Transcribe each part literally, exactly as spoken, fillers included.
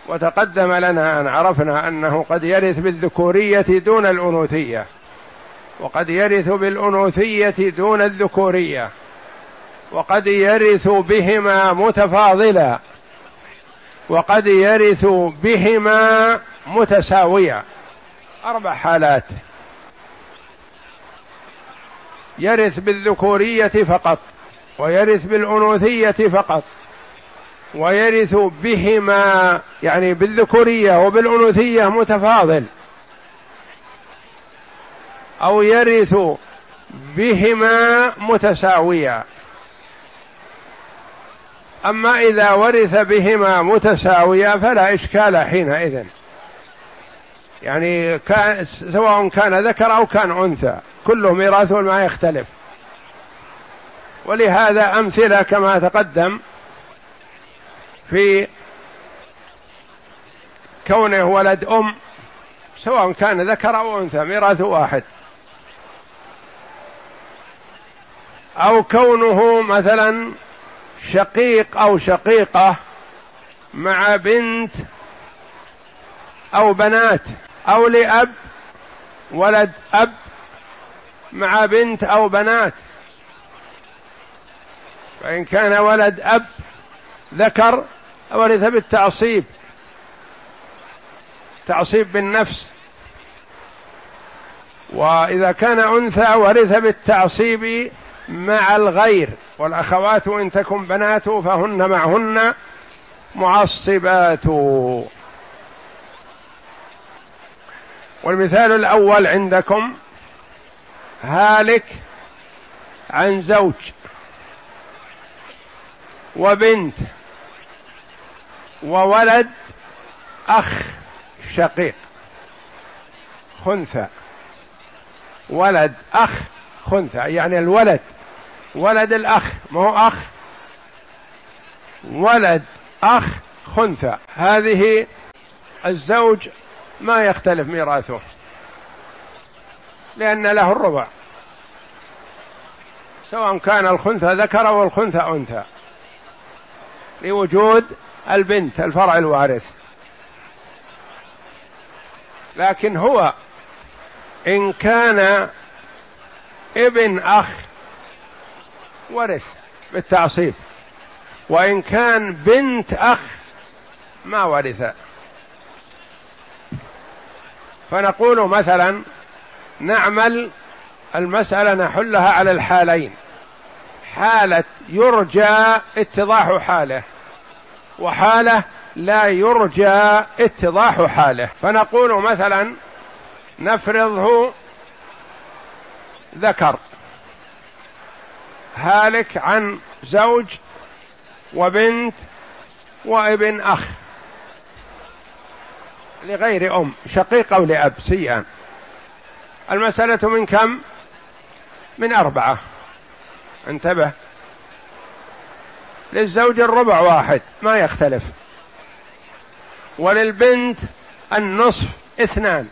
وتقدم لنا أن عرفنا أنه قد يرث بالذكورية دون الأنوثية، وقد يرث بالأنوثية دون الذكورية، وقد يرث بهما متفاضلا، وقد يرث بهما متساوية. أربع حالات: يرث بالذكورية فقط، ويرث بالأنوثية فقط، ويرث بهما يعني بالذكورية وبالأنوثية متفاضل، أو يرث بهما متساوية. أما إذا ورث بهما متساوية فلا إشكال حينئذ، يعني كان سواء كان ذكر أو كان أنثى كله ميراث ما يختلف. ولهذا أمثلة كما تقدم في كونه ولد أم سواء كان ذكر أو أنثى ميراث واحد، أو كونه مثلا شقيق أو شقيقة مع بنت أو بنات، أو لأب ولد أب مع بنت أو بنات. فإن كان ولد أب ذكر ورث بالتعصيب، تعصيب بالنفس، وإذا كان أنثى ورث بالتعصيب مع الغير. والأخوات إن تكن بنات فهن معهن معصبات. والمثال الأول عندكم هالك عن زوج وبنت وولد أخ شقيق خنثى، ولد أخ خنثى يعني الولد ولد الأخ، ما هو أخ، ولد أخ خنثى. هذه الزوج ما يختلف ميراثه لأن له الربع، سواء كان الخنثى ذكر أو الخنثى أنثى، لوجود البنت الفرع الوارث. لكن هو إن كان ابن أخ ورث بالتعصيب، وإن كان بنت أخ ما ورث. فنقول مثلا نعمل المسألة نحلها على الحالين: حالة يرجى اتضاح حاله، وحالة لا يرجى اتضاح حاله. فنقول مثلا نفرضه ذكر هالك عن زوج وبنت وابن أخ لغير أم شقيق أو لأب سيئا. المسألة من كم؟ من أربعة. انتبه، للزوج الربع واحد ما يختلف، وللبنت النصف اثنان،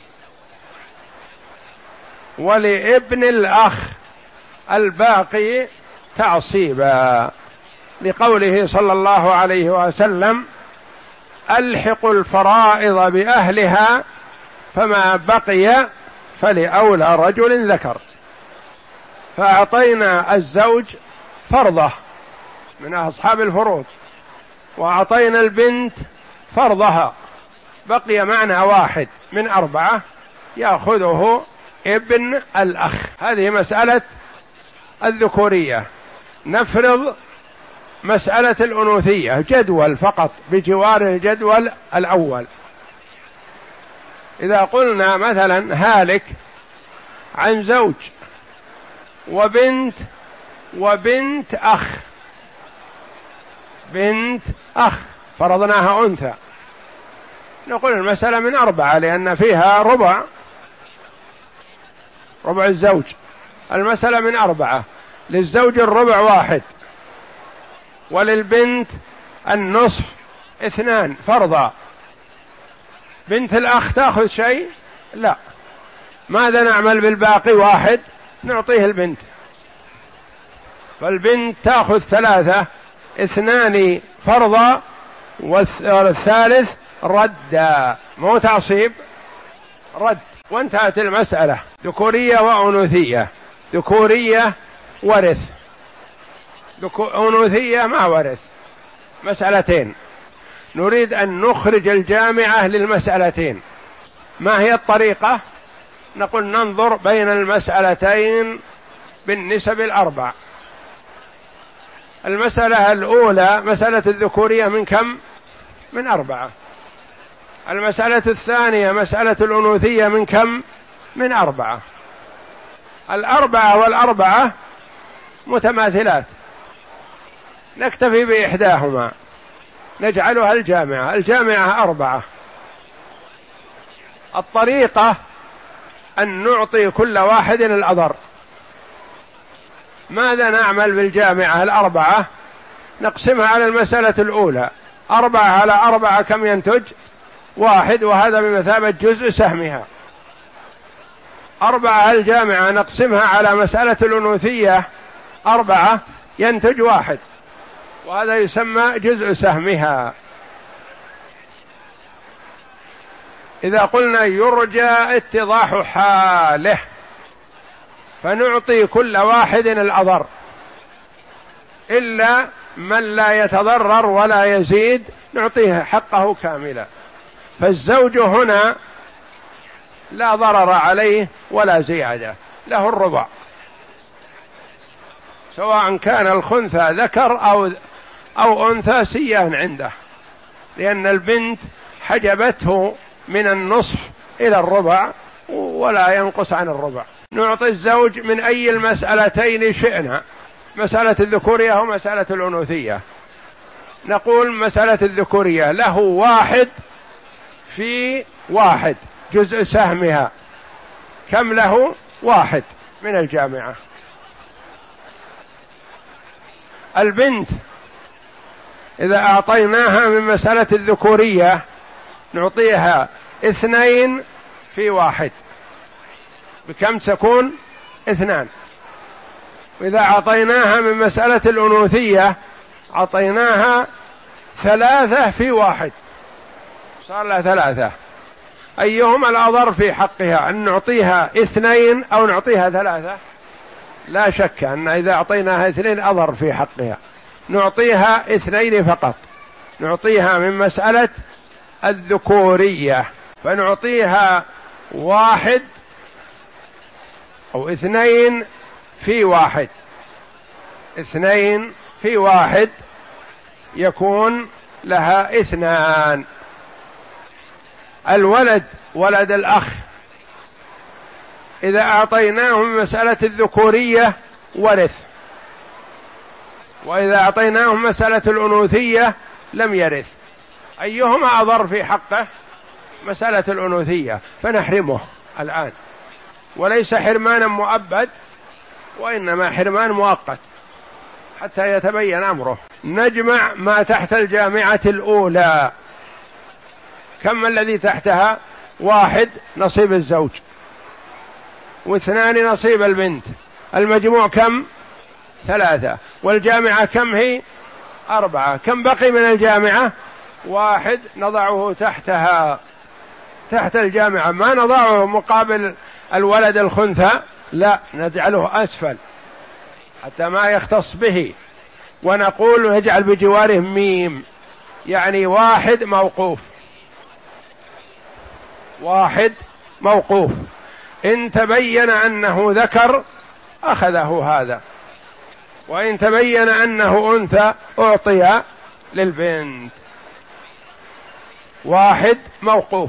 ولابن الأخ الباقي تعصيبا، لقوله صلى الله عليه وسلم: ألحقوا الفرائض بأهلها فما بقي فلأولى رجل ذكر. فأعطينا الزوج فرضه من أصحاب الفروض، وأعطينا البنت فرضها، بقي معنا واحد من أربعة يأخذه ابن الأخ. هذه مسألة الذكورية. نفرض مسألة الأنوثية جدول فقط بجوار الجدول الأول. إذا قلنا مثلا هالك عن زوج وبنت وبنت أخ، بنت أخ فرضناها أنثى، نقول المسألة من أربعة لأن فيها ربع ربع الزوج. المسألة من أربعة، للزوج الربع واحد، وللبنت النصف اثنان فرضا. بنت الأخ تأخذ شيء؟ لا. ماذا نعمل بالباقي؟ واحد نعطيه البنت، فالبنت تأخذ ثلاثة، اثنان فرضا والثالث ردا، مو تعصيب، رد، وانتهت المسألة. ذكورية وأنوثية. ذكورية ورث، أنوثية ما ورث. مسألتين نريد أن نخرج الجامعة للمسألتين. ما هي الطريقة؟ نقول ننظر بين المسألتين بالنسب الأربع. المسألة الأولى مسألة الذكورية من كم؟ من أربعة. المسألة الثانية مسألة الأنوثية من كم؟ من أربعة. الأربعة والأربعة متماثلات، نكتفي بإحداهما نجعلها الجامعة. الجامعة أربعة. الطريقة أن نعطي كل واحد الأضر. ماذا نعمل بالجامعة الأربعة؟ نقسمها على المسألة الأولى. أربعة على أربعة كم ينتج؟ واحد، وهذا بمثابة جزء سهمها. أربعة الجامعة نقسمها على مسألة الأنوثية أربعة ينتج واحد، وهذا يسمى جزء سهمها. إذا قلنا يرجى اتضاح حاله فنعطي كل واحد الأضر إلا من لا يتضرر ولا يزيد، نعطيه حقه كاملا. فالزوج هنا لا ضرر عليه ولا زيادة، له الربع، سواء كان الخنثى ذكر أو أو أنثى سيان عنده، لأن البنت حجبته من النصف إلى الربع ولا ينقص عن الربع. نعطي الزوج من أي المسألتين شئنا، مسألة الذكورية ومسألة الأنوثية. نقول مسألة الذكورية له واحد في واحد جزء سهمها. كم له؟ واحد من الجامعة. البنت إذا أعطيناها من مسألة الذكورية نعطيها اثنين في واحد، بكم تكون؟ اثنان. وإذا أعطيناها من مسألة الأنوثية أعطيناها ثلاثة في واحد، صار لها ثلاثة. أيهما الأضر في حقها، أن نعطيها اثنين أو نعطيها ثلاثة؟ لا شك أن إذا أعطيناها اثنين أضر في حقها، نعطيها اثنين فقط. نعطيها من مسألة الذكورية فنعطيها واحد أو اثنين في واحد. اثنين في واحد يكون لها اثنان. الولد ولد الأخ إذا أعطيناه من مسألة الذكورية ورث، وإذا أعطيناه مسألة الأنوثية لم يرث. أيهما أضر في حقه؟ مسألة الأنوثية، فنحرمه الآن، وليس حرمانا مؤبد وإنما حرمان مؤقت حتى يتبين أمره. نجمع ما تحت الجامعة الأولى. كم الذي تحتها؟ واحد نصيب الزوج واثنان نصيب البنت، المجموع كم؟ ثلاثة. والجامعة كم هي؟ أربعة. كم بقي من الجامعة؟ واحد نضعه تحتها، تحت الجامعة، ما نضعه مقابل الولد الخنثى، لا، نجعله أسفل حتى ما يختص به. ونقول نجعل بجواره ميم، يعني واحد موقوف، واحد موقوف. إن تبين أنه ذكر أخذه هذا، وإن تبين أنه أنثى أعطي للبنت. واحد موقوف.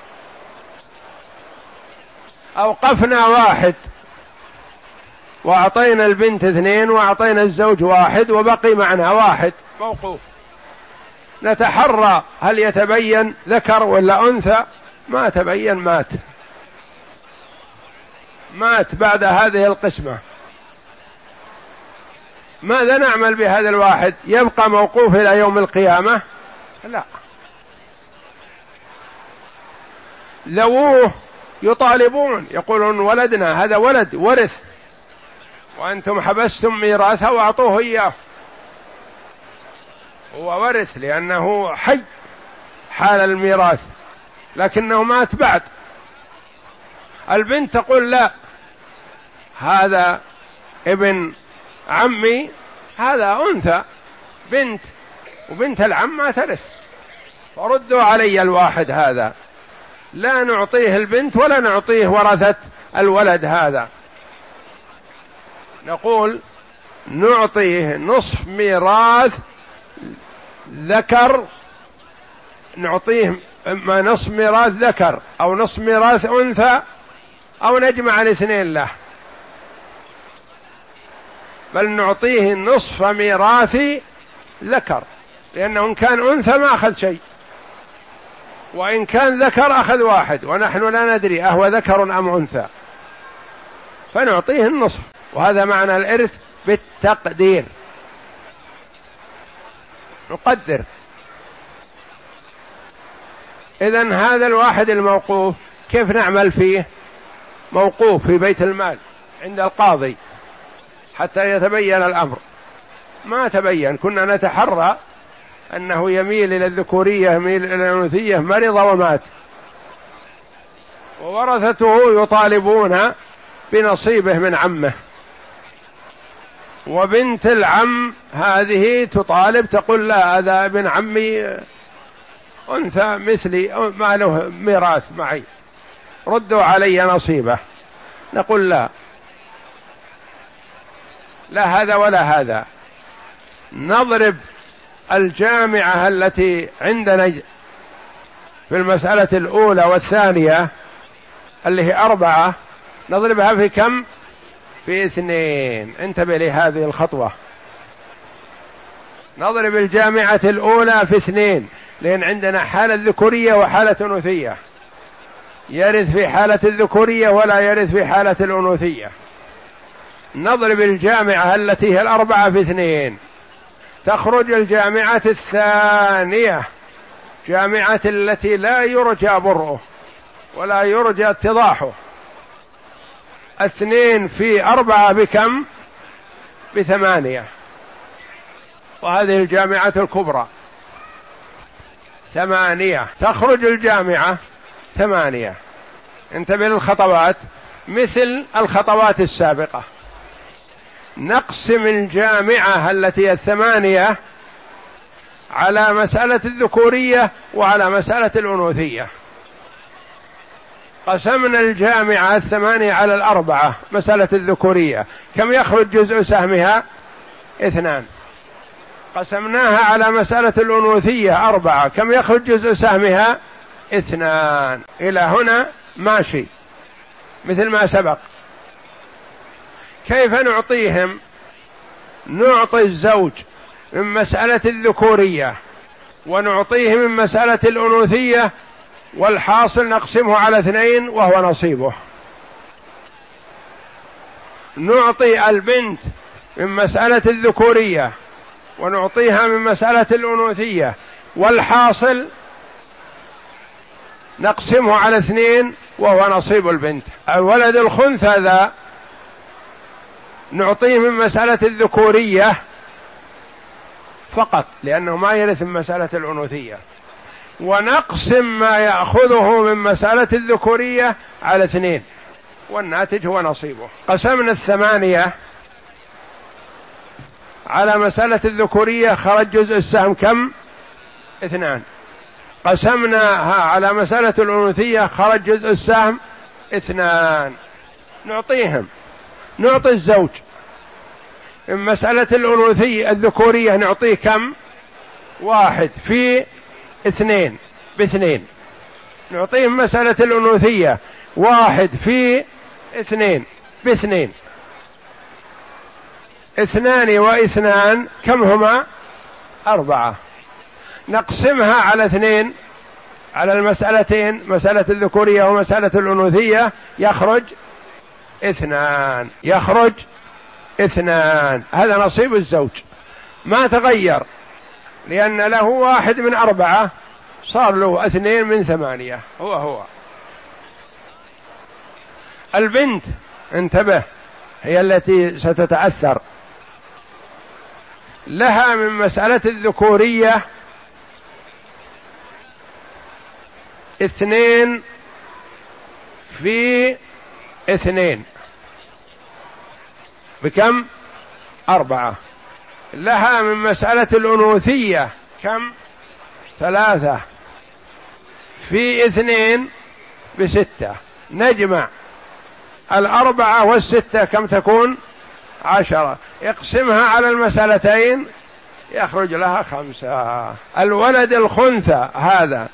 أوقفنا واحد وأعطينا البنت اثنين وأعطينا الزوج واحد وبقي معنا واحد موقوف. نتحرى هل يتبين ذكر ولا أنثى؟ ما تبين، مات مات بعد هذه القسمة. ماذا نعمل بهذا الواحد؟ يبقى موقوف إلى يوم القيامة؟ لا. ذووه يطالبون يقولون ولدنا هذا ولد ورث وأنتم حبستم ميراثه وأعطوه إياه. هو ورث لأنه حي حال الميراث لكنه مات بعد. البنت تقول لا، هذا ابن عمي، هذا أنثى بنت، وبنت العم ما ترث، فردوا علي الواحد هذا، لا نعطيه البنت ولا نعطيه ورثة الولد هذا. نقول نعطيه نصف ميراث ذكر، نعطيه إما نصف ميراث ذكر أو نصف ميراث أنثى أو نجمع الاثنين له، بل نعطيه نصف ميراث ذكر، لأنه إن كان أنثى ما أخذ شيء، وإن كان ذكر أخذ واحد، ونحن لا ندري أهو ذكر أم أنثى، فنعطيه النصف. وهذا معنى الإرث بالتقدير، نقدر. إذن هذا الواحد الموقوف كيف نعمل فيه؟ موقوف في بيت المال عند القاضي حتى يتبين الأمر. ما تبين، كنا نتحرى أنه يميل إلى الذكورية يميل إلى الأنوثية، مرض ومات، وورثته يطالبون بنصيبه من عمه، وبنت العم هذه تطالب تقول لا، هذا ابن عمي أنثى مثلي ما له ميراث معي، ردوا علي نصيبه. نقول لا، لا هذا ولا هذا. نضرب الجامعة التي عندنا في المسألة الأولى والثانية اللي هي أربعة، نضربها في كم؟ في اثنين. انتبه لهذه الخطوة، نضرب الجامعة الأولى في اثنين، لأن عندنا حالة ذكورية وحالة أنوثية، يرث في حالة الذكورية ولا يرث في حالة الأنوثية. نضرب الجامعة التي هي الأربعة في اثنين، تخرج الجامعة الثانية، جامعة التي لا يرجى برؤه ولا يرجى اتضاحه. اثنين في أربعة بكم؟ بثمانية. وهذه الجامعة الكبرى ثمانية، تخرج الجامعة ثمانية. انتبه للخطوات مثل الخطوات السابقة. نقسم الجامعة التي الثمانية على مسألة الذكورية وعلى مسألة الأنوثية. قسمنا الجامعة الثمانية على الأربعة، مسألة الذكورية كم يخرج جزء سهمها؟ اثنان. قسمناها على مسألة الأنوثية أربعة، كم يخرج جزء سهمها؟ اثنان. إلى هنا ماشي مثل ما سبق. كيف نعطيهم؟ نعطي الزوج من مسألة الذكورية ونعطيه من مسألة الأنوثية، والحاصل نقسمه على اثنين وهو نصيبه. نعطي البنت من مسألة الذكورية ونعطيها من مسألة الأنوثية، والحاصل نقسمه على اثنين وهو نصيب البنت. الولد الخنثى ذا نعطيه من مسألة الذكورية فقط لأنه ما يرث من مسألة الأنوثية، ونقسم ما يأخذه من مسألة الذكورية على اثنين، والناتج هو نصيبه. قسمنا الثمانية على مسألة الذكورية، خرج جزء السهم كم؟ اثنان. قسمناها على مسألة الأنوثية، خرج جزء السهم اثنان. نعطيهم، نعطي الزوج من مسألة الأنوثية الذكورية نعطيه كم؟ واحد في اثنين باثنين. نعطيه مسألة الأنوثية واحد في اثنين باثنين. اثنان واثنان كم هما؟ أربعة. نقسمها على اثنين على المسألتين، مسألة الذكورية ومسألة الأنوثية، يخرج اثنان، يخرج اثنان. هذا نصيب الزوج ما تغير، لأن له واحد من أربعة صار له اثنين من ثمانية، هو هو. البنت انتبه هي التي ستتأثر، لها من مسألة الذكورية اثنين في اثنين بكم؟ أربعة. لها من مسألة الأنوثية كم؟ ثلاثة في اثنين بستة. نجمع الأربعة والستة كم تكون؟ عشرة. اقسمها على المسألتين يخرج لها خمسة. الولد الخنثى هذا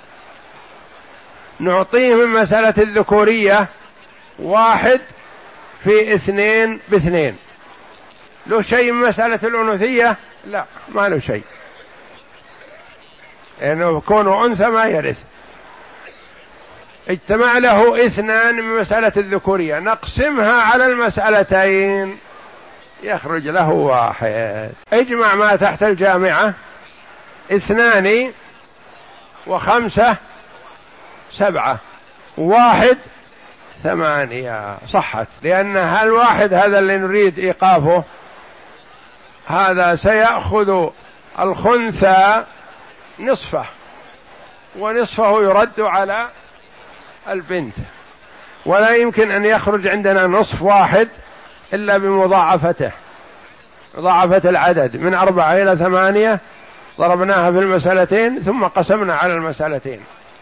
نعطيه من مسألة الذكورية واحد في اثنين باثنين. له شيء من مسألة الأنوثية؟ لا، ما له شيء، لأنه يعني كونه أنثى ما يرث. اجتمع له اثنان من مسألة الذكورية، نقسمها على المسألتين يخرج له واحد. اجمع ما تحت الجامعة، اثنان وخمسة سبعة، واحد ثمانية. صحت، لأن هالواحد هذا اللي نريد إيقافه هذا سيأخذ الخنثى نصفه، ونصفه يرد على البنت، ولا يمكن أن يخرج عندنا نصف واحد إلا بمضاعفته، مضاعفة العدد من أربعة إلى ثمانية، ضربناها في المسألتين ثم قسمنا على المسألتين.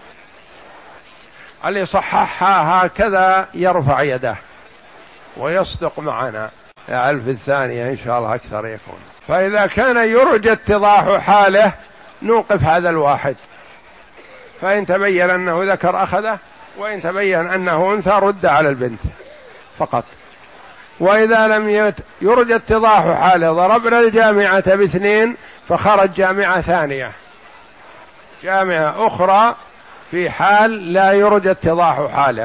اللي صححها هكذا يرفع يده ويصدق معنا. يعرف الثانية إن شاء الله أكثر يكون. فإذا كان يرجى اتضاح حاله نوقف هذا الواحد، فإن تبين أنه ذكر أخذه، وإن تبين أنه أنثى رد على البنت فقط. وإذا لم يرجى اتضاح حاله ضربنا الجامعة باثنين فخرج جامعة ثانية، جامعة أخرى في حال لا يرجى اتضاح حاله،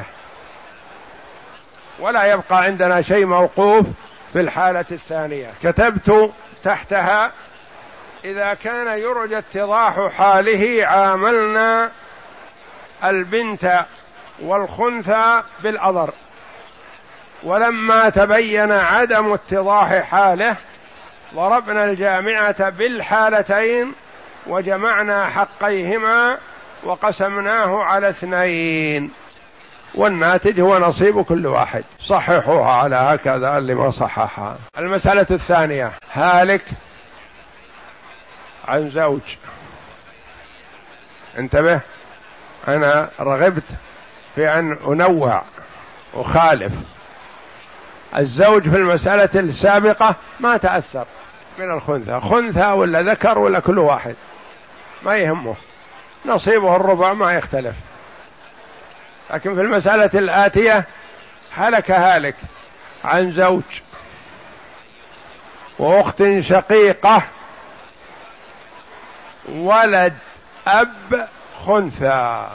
ولا يبقى عندنا شيء موقوف في الحالة الثانية. كتبت تحتها: إذا كان يرجى اتضاح حاله عاملنا البنت والخنثى بالأضر، ولما تبين عدم اتضاح حاله ضربنا الجامعة بالحالتين وجمعنا حقيهما وقسمناه على اثنين، والناتج هو نصيب كل واحد. صححوها على هكذا اللي ما صححها. المسألة الثانية: هالك عن زوج. انتبه، أنا رغبت في أن أنوع وخالف. الزوج في المسألة السابقة ما تأثر من الخنثى، خنثى ولا ذكر ولا كل واحد ما يهمه، نصيبه الربع ما يختلف. لكن في المسألة الآتية هلك هالك عن زوج وأخت شقيقة ولد أب خنثى،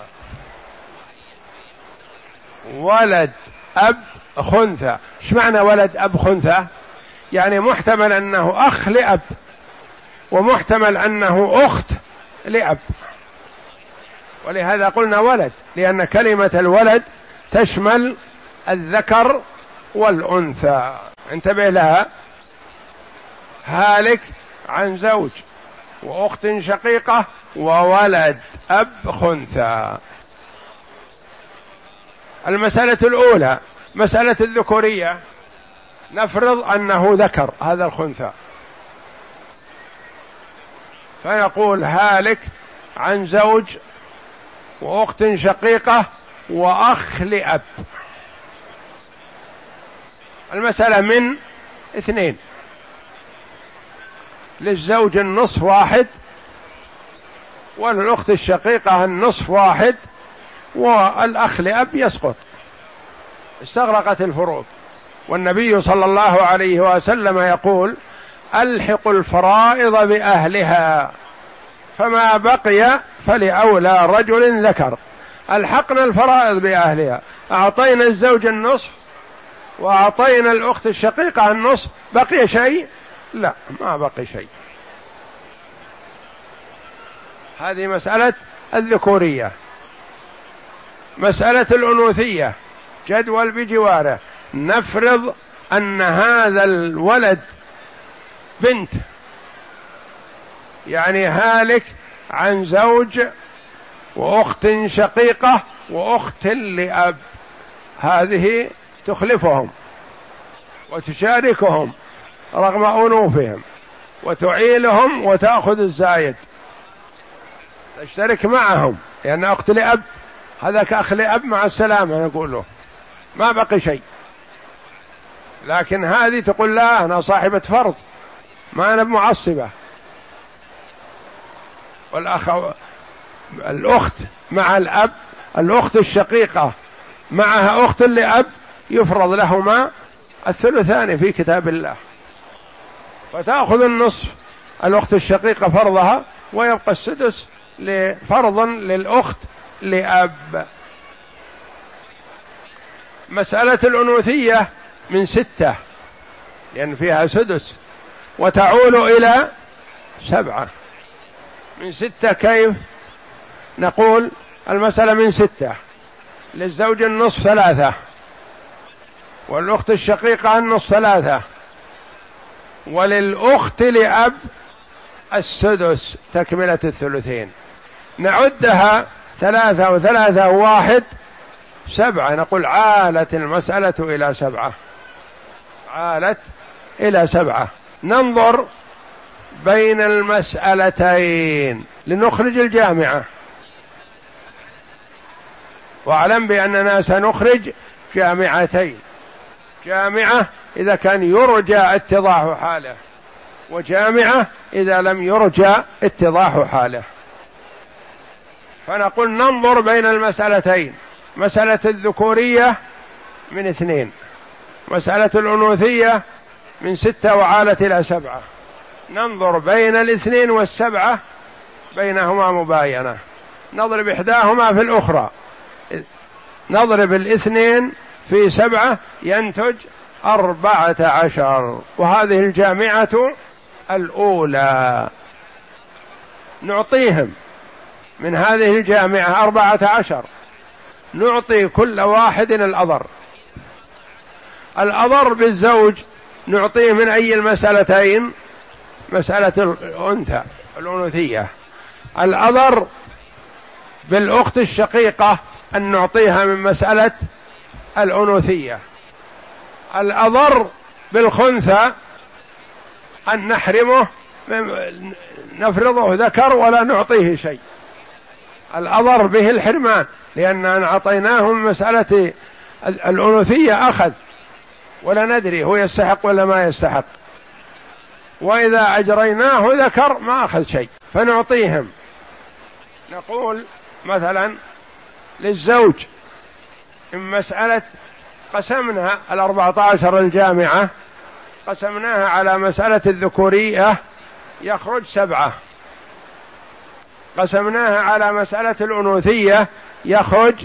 ولد أب خنثى. ايش معنى ولد أب خنثى؟ يعني محتمل أنه أخ لأب، ومحتمل أنه أخت لأب، ولهذا قلنا ولد، لأن كلمة الولد تشمل الذكر والأنثى. انتبه لها: هالك عن زوج وأخت شقيقة وولد أب خنثى. المسألة الأولى مسألة الذكورية، نفرض أنه ذكر هذا الخنثى، فنقول هالك عن زوج وأخت شقيقة وأخ لأب. المسألة من اثنين، للزوج النصف واحد وللأخت الشقيقة النصف واحد، والأخ لأب يسقط، استغرقت الفروض. والنبي صلى الله عليه وسلم يقول: ألحقوا الفرائض بأهلها، فما بقي فلأولى رجل ذكر. ألحقنا الفرائض بأهلها، أعطينا الزوج النصف وأعطينا الأخت الشقيقة النصف، بقي شيء؟ لا، ما بقي شيء. هذه مسألة الذكورية. مسألة الأنوثية، جدول بجواره، نفرض أن هذا الولد بنت، يعني هالك عن زوج وأخت شقيقة وأخت لأب، هذه تخلفهم وتشاركهم رغم أنوفهم وتعيلهم وتأخذ الزايد، تشترك معهم لأن أخت لأب، هذا كأخ لأب مع السلامة نقول له ما بقي شيء. لكن هذه تقول لا أنا صاحبة فرض ما أنا بمعصبة. والأخ الأخت مع الأب، الأخت الشقيقة معها أخت لأب يفرض لهما الثلثان في كتاب الله، فتأخذ النصف الأخت الشقيقة فرضها، ويبقى السدس لفرض للأخت لأب. مسألة الأنوثية من ستة لأن فيها سدس، وتعول إلى سبعة. من ستة كيف؟ نقول المسألة من ستة، للزوج النصف ثلاثة، والأخت الشقيقة النصف ثلاثة، وللأخت لأب السدس تكملة الثلثين. نعدها ثلاثة وثلاثة واحد سبعة، نقول عالت المسألة إلى سبعة، عالت إلى سبعة. ننظر بين المسألتين لنخرج الجامعة، واعلم بأننا سنخرج جامعتين، جامعة إذا كان يرجى اتضاح حاله، وجامعة إذا لم يرجى اتضاح حاله. فنقول ننظر بين المسألتين، مسألة الذكورية من اثنين، مسألة الأنوثية من ستة وعالت إلى سبعة. ننظر بين الاثنين والسبعة بينهما مباينة، نضرب إحداهما في الأخرى، نضرب الاثنين في سبعة ينتج أربعة عشر، وهذه الجامعة الأولى. نعطيهم من هذه الجامعة أربعة عشر، نعطي كل واحد الأضر. الأضر بالزوج نعطيه من أي المسألتين؟ مسألة الأنثى الأنوثية. الأضر بالأخت الشقيقة أن نعطيها من مسألة الأنوثية. الأضر بالخنثى أن نحرمه، نفرضه ذكر ولا نعطيه شيء. الأضر به الحرمان لأننا أعطيناه من مسألة الأنوثية أخذ ولا ندري هو يستحق ولا ما يستحق، وإذا أجريناه ذكر ما أخذ شيء فنعطيهم. نقول مثلا للزوج من مسألة قسمنا الأربعة عشر الجامعة، قسمناها على مسألة الذكورية يخرج سبعة، قسمناها على مسألة الأنوثية يخرج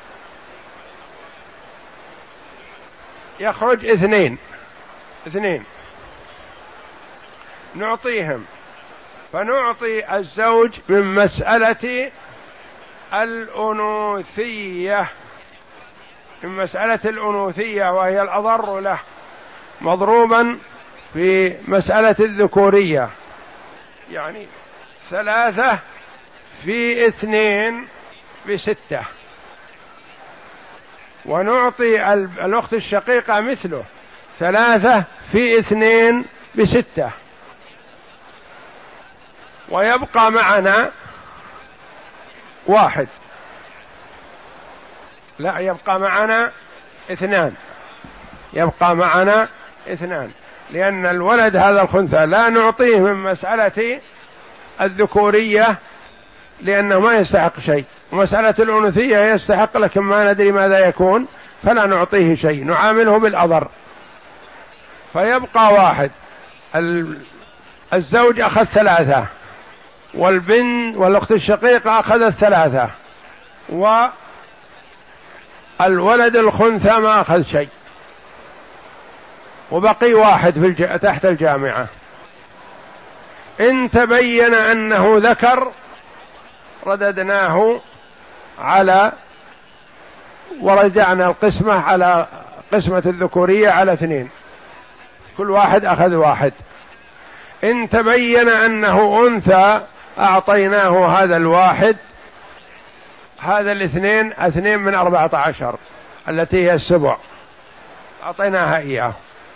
يخرج اثنين اثنين نعطيهم. فنعطي الزوج من مسألة الأنوثية، من مسألة الأنوثية وهي الأضر له، مضروبا في مسألة الذكورية، يعني ثلاثة في اثنين بستة. ونعطي الأخت الشقيقة مثله، ثلاثة في اثنين بستة. ويبقى معنا واحد، لا يبقى معنا اثنان، يبقى معنا اثنان، لأن الولد هذا الخنثى لا نعطيه من مسألة الذكورية لأنه ما يستحق شيء، ومسألة الأنوثية يستحق لكن ما ندري ماذا يكون فلا نعطيه شيء، نعامله بالأضر. فيبقى واحد. الزوج أخذ ثلاثة، والبنت والأخت الشقيقة أخذت ثلاثة، والولد الخنثى ما أخذ شيء، وبقي واحد في الج... تحت الجامعة. إن تبين أنه ذكر رددناه على ورجعنا القسمة على قسمة الذكورية على اثنين، كل واحد أخذ واحد. إن تبين أنه أنثى أعطيناه هذا الواحد هذا الاثنين اثنين من أربعة عشر التي هي السبع أعطيناها إياه.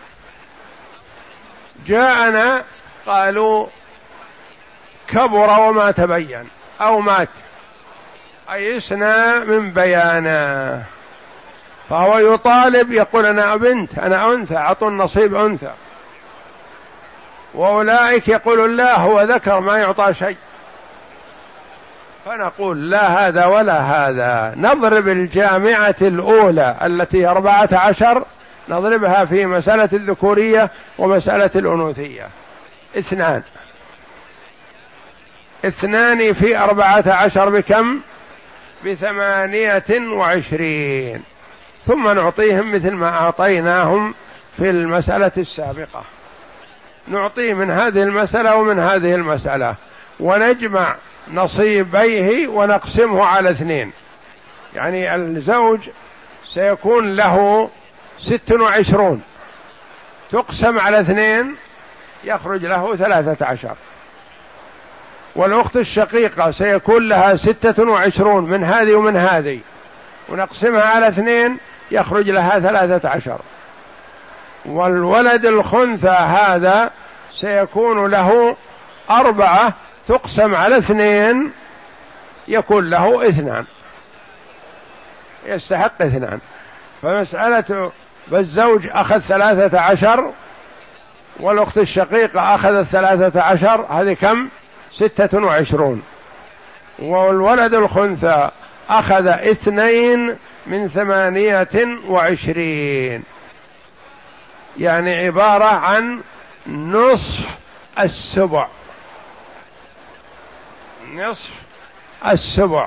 جاءنا قالوا كبر وما تبين أو مات، أيسنا من بيانا، فهو يطالب يقول أنا بنت أنا أنثى أعطوا النصيب أنثى، وأولئك يقول لا هو ذكر ما يعطى شيء. فنقول لا هذا ولا هذا، نضرب الجامعة الأولى التي أربعة عشر نضربها في مسألة الذكورية ومسألة الأنوثية. اثنان اثنان في أربعة عشر بكم؟ بثمانية وعشرين، ثم نعطيهم مثل ما أعطيناهم في المسألة السابقة، نعطيه من هذه المسألة ومن هذه المسألة، ونجمع نصيبيه ونقسمه على اثنين. يعني الزوج سيكون له ست وعشرون، تقسم على اثنين يخرج له ثلاثة عشر. والأخت الشقيقة سيكون لها ستة وعشرون من هذه ومن هذه، ونقسمها على اثنين يخرج لها ثلاثة عشر. والولد الخنثى هذا سيكون له أربعة، تقسم على اثنين يكون له اثنان، يستحق اثنان. فمسألة بالزوج أخذ ثلاثة عشر والأخت الشقيقة أخذت ثلاثة عشر، هذه كم؟ ستة وعشرون. والولد الخنثى أخذ اثنين من ثمانية وعشرين، يعني عبارة عن نصف السبع، نصف السبع،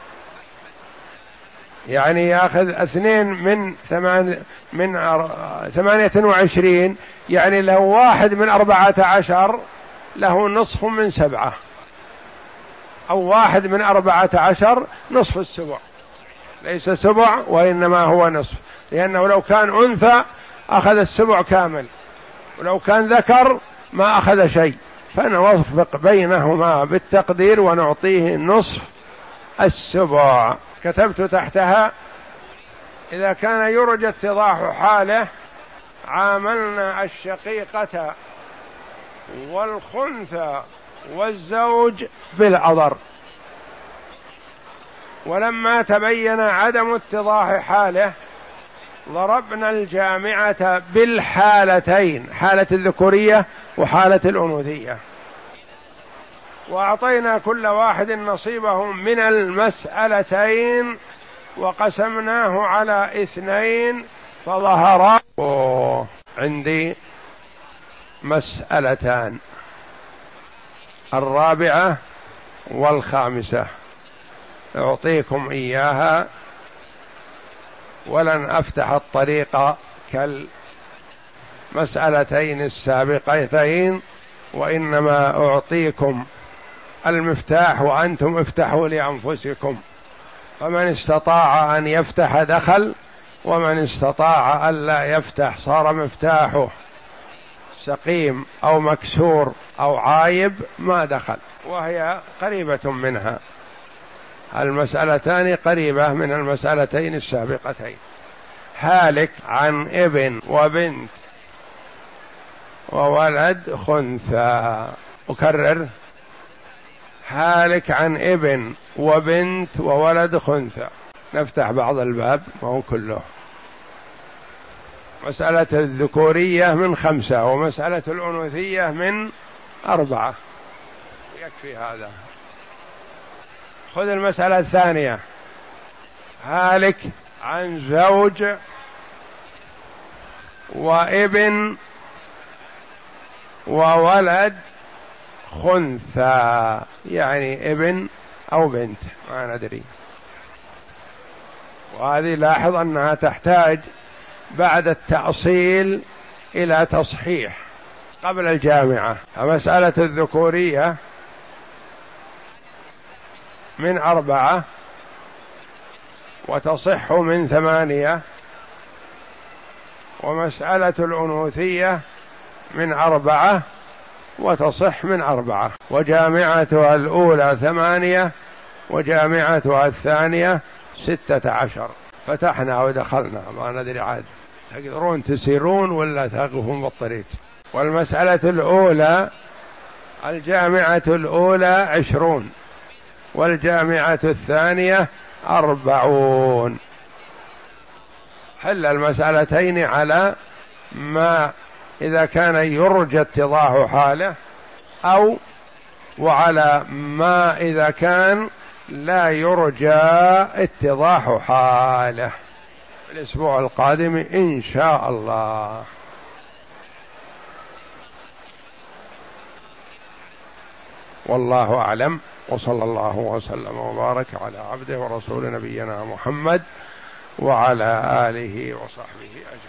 يعني ياخذ اثنين من ثمان من ثمانية وعشرين، يعني لو واحد من أربعة عشر له نصف من سبعة، أو واحد من أربعة عشر نصف السبع، ليس سبع وإنما هو نصف، لأنه لو كان أنثى أخذ السبع كامل، ولو كان ذكر ما أخذ شيء، فنوفق بينهما بالتقدير ونعطيه نصف السبع. كتبت تحتها إذا كان يرجى اتضاح حاله عاملنا الشقيقة والخنثى والزوج بالأضر، ولما تبين عدم اتضاح حاله ضربنا الجامعة بالحالتين، حالة الذكورية وحالة الأنوثية، وأعطينا كل واحد نصيبه من المسألتين وقسمناه على اثنين فظهر. عندي مسألتان، الرابعة والخامسة أعطيكم إياها، ولن أفتح الطريق كالمسألتين السابقتين، وإنما أعطيكم المفتاح وأنتم افتحوا لأنفسكم، فمن استطاع أن يفتح دخل، ومن استطاع ألا يفتح صار مفتاحه سقيم أو مكسور أو عايب ما دخل، وهي قريبة منها، المسألتان قريبة من المسألتين السابقتين. هالك عن ابن وبنت وولد خنثى، أكرر، هالك عن ابن وبنت وولد خنثى. نفتح بعض الباب ما هو كله. مسألة الذكورية من خمسة، ومسألة الأنوثية من أربعة، يكفي هذا. خذ المسألة الثانية، هالك عن زوج وابن وولد خنثى، يعني ابن أو بنت ما ندري، وهذه لاحظ أنها تحتاج بعد التأصيل إلى تصحيح قبل الجامعة. فمسألة الذكورية من أربعة وتصح من ثمانية، ومسألة الأنوثية من أربعة وتصح من أربعة، وجامعتها الأولى ثمانية وجامعتها الثانية ستة عشر. فتحنا ودخلنا، ما ندري عاد تقدرون تسيرون ولا تقفون بالطريق. والمسألة الأولى الجامعة الأولى عشرون والجامعة الثانية أربعون. حل المسألتين على ما إذا كان يرجى اتضاح حاله، أو وعلى ما إذا كان لا يرجى اتضاح حاله. الأسبوع القادم إن شاء الله. والله أعلم، وصلى الله وسلم وبارك على عبده ورسول نبينا محمد وعلى آله وصحبه أجمعين.